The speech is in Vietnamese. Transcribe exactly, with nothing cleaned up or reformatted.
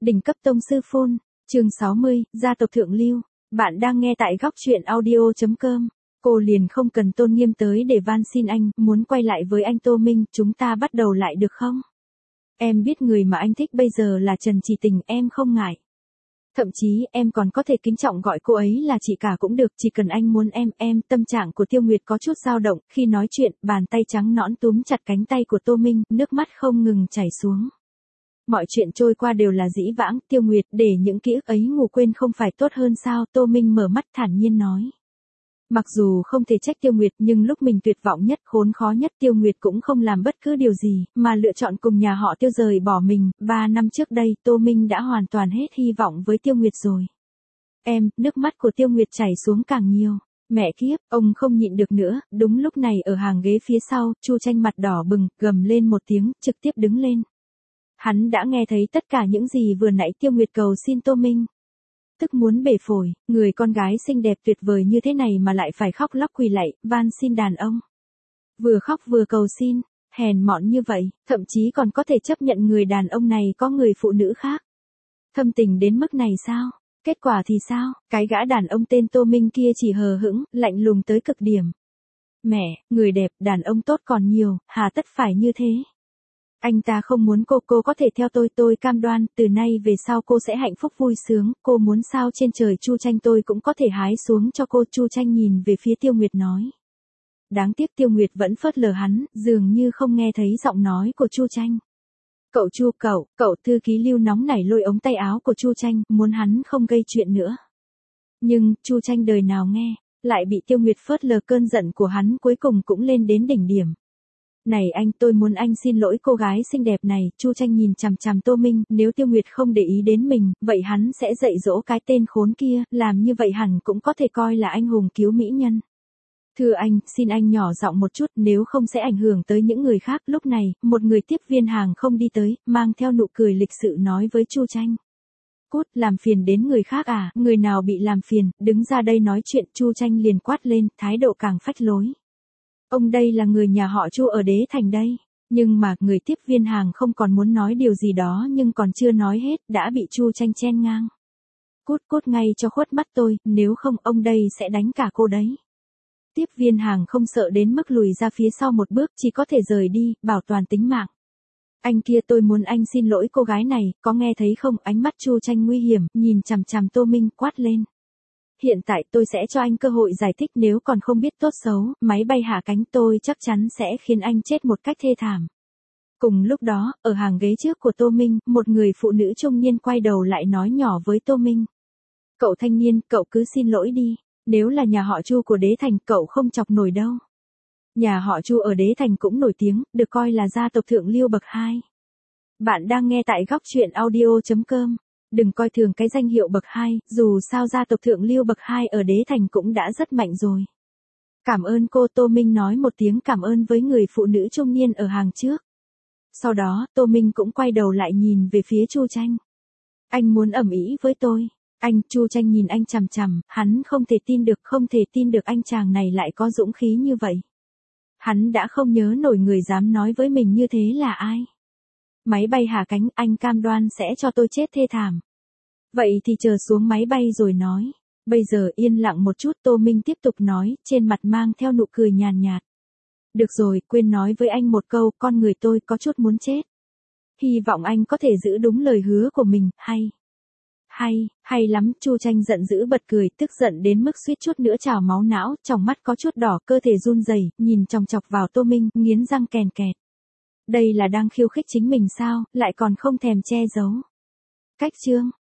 Đỉnh cấp tông sư phôn, chương sáu mươi, gia tộc thượng lưu. Bạn đang nghe tại góc truyện audio chấm com. Cô liền không cần Tôn Nghiêm tới để van xin anh, muốn quay lại với anh Tô Minh, chúng ta bắt đầu lại được không? Em biết người mà anh thích bây giờ là Trần Chỉ Tình, em không ngại. Thậm chí em còn có thể kính trọng gọi cô ấy là chị cả cũng được, chỉ cần anh muốn em, em. Tâm trạng của Tiêu Nguyệt có chút dao động, khi nói chuyện, bàn tay trắng nõn túm chặt cánh tay của Tô Minh, nước mắt không ngừng chảy xuống. Mọi chuyện trôi qua đều là dĩ vãng, Tiêu Nguyệt, để những ký ức ấy ngủ quên không phải tốt hơn sao? Tô Minh mở mắt thản nhiên nói. Mặc dù không thể trách Tiêu Nguyệt, nhưng lúc mình tuyệt vọng nhất, khốn khó nhất, Tiêu Nguyệt cũng không làm bất cứ điều gì, mà lựa chọn cùng nhà họ Tiêu rời bỏ mình. Ba năm trước đây, Tô Minh đã hoàn toàn hết hy vọng với Tiêu Nguyệt rồi. Em, nước mắt của Tiêu Nguyệt chảy xuống càng nhiều. Mẹ kiếp, ông không nhịn được nữa. Đúng lúc này ở hàng ghế phía sau, Chu Tranh mặt đỏ bừng, gầm lên một tiếng, trực tiếp đứng lên. Hắn đã nghe thấy tất cả những gì vừa nãy Tiêu Nguyệt cầu xin Tô Minh. Tức muốn bể phổi, người con gái xinh đẹp tuyệt vời như thế này mà lại phải khóc lóc quỳ lạy, van xin đàn ông. Vừa khóc vừa cầu xin, hèn mọn như vậy, thậm chí còn có thể chấp nhận người đàn ông này có người phụ nữ khác. Thâm tình đến mức này sao? Kết quả thì sao? Cái gã đàn ông tên Tô Minh kia chỉ hờ hững, lạnh lùng tới cực điểm. Mẹ, người đẹp, đàn ông tốt còn nhiều, hà tất phải như thế? Anh ta không muốn cô, cô có thể theo tôi, tôi cam đoan, từ nay về sau cô sẽ hạnh phúc vui sướng, cô muốn sao trên trời Chu Tranh tôi cũng có thể hái xuống cho cô. Chu Tranh nhìn về phía Tiêu Nguyệt nói. Đáng tiếc Tiêu Nguyệt vẫn phớt lờ hắn, dường như không nghe thấy giọng nói của Chu Tranh. Cậu Chu, cậu, cậu thư ký Lưu nóng nảy lôi ống tay áo của Chu Tranh, muốn hắn không gây chuyện nữa. Nhưng, Chu Tranh đời nào nghe, lại bị Tiêu Nguyệt phớt lờ, cơn giận của hắn cuối cùng cũng lên đến đỉnh điểm. Này anh, tôi muốn anh xin lỗi cô gái xinh đẹp này. Chu Tranh nhìn chằm chằm Tô Minh, nếu Tiêu Nguyệt không để ý đến mình, vậy hắn sẽ dạy dỗ cái tên khốn kia, làm như vậy hẳn cũng có thể coi là anh hùng cứu mỹ nhân. Thưa anh, xin anh nhỏ giọng một chút, nếu không sẽ ảnh hưởng tới những người khác. Lúc này, một người tiếp viên hàng không đi tới, mang theo nụ cười lịch sự nói với Chu Tranh. Cút, làm phiền đến người khác à? Người nào bị làm phiền, đứng ra đây nói chuyện. Chu Tranh liền quát lên, thái độ càng phách lối. Ông đây là người nhà họ Chu ở Đế Thành đây. Nhưng mà, người tiếp viên hàng không còn muốn nói điều gì đó nhưng còn chưa nói hết, đã bị Chu Tranh chen ngang. Cút cút ngay cho khuất mắt tôi, nếu không ông đây sẽ đánh cả cô đấy. Tiếp viên hàng không sợ đến mức lùi ra phía sau một bước, chỉ có thể rời đi, bảo toàn tính mạng. Anh kia, tôi muốn anh xin lỗi cô gái này, có nghe thấy không? Ánh mắt Chu Tranh nguy hiểm, nhìn chằm chằm Tô Minh, quát lên. Hiện tại tôi sẽ cho anh cơ hội giải thích, nếu còn không biết tốt xấu, máy bay hạ cánh, tôi chắc chắn sẽ khiến anh chết một cách thê thảm. Cùng lúc đó, ở hàng ghế trước của Tô Minh, một người phụ nữ trung niên quay đầu lại nói nhỏ với Tô Minh. Cậu thanh niên, cậu cứ xin lỗi đi, nếu là nhà họ Chu của Đế Thành, cậu không chọc nổi đâu. Nhà họ Chu ở Đế Thành cũng nổi tiếng, được coi là gia tộc thượng lưu bậc hai. Bạn đang nghe tại góc truyện audio chấm com. Đừng coi thường cái danh hiệu bậc hai, dù sao gia tộc thượng lưu bậc hai ở Đế Thành cũng đã rất mạnh rồi. Cảm ơn cô. Tô Minh nói một tiếng cảm ơn với người phụ nữ trung niên ở hàng trước. Sau đó, Tô Minh cũng quay đầu lại nhìn về phía Chu Tranh. Anh muốn ầm ĩ với tôi. Anh, Chu Tranh nhìn anh chằm chằm, hắn không thể tin được, không thể tin được anh chàng này lại có dũng khí như vậy. Hắn đã không nhớ nổi người dám nói với mình như thế là ai. Máy bay hạ cánh, anh cam đoan sẽ cho tôi chết thê thảm. Vậy thì chờ xuống máy bay rồi nói. Bây giờ yên lặng một chút. Tô Minh tiếp tục nói, trên mặt mang theo nụ cười nhàn nhạt. Được rồi, quên nói với anh một câu, con người tôi có chút muốn chết. Hy vọng anh có thể giữ đúng lời hứa của mình, hay. Hay, hay lắm. Chu Tranh giận dữ bật cười, tức giận đến mức suýt chút nữa trào máu não, trong mắt có chút đỏ, cơ thể run rẩy, nhìn chòng chọc vào Tô Minh, nghiến răng kèn kẹt. Đây là đang khiêu khích chính mình sao, lại còn không thèm che giấu. Cách chương.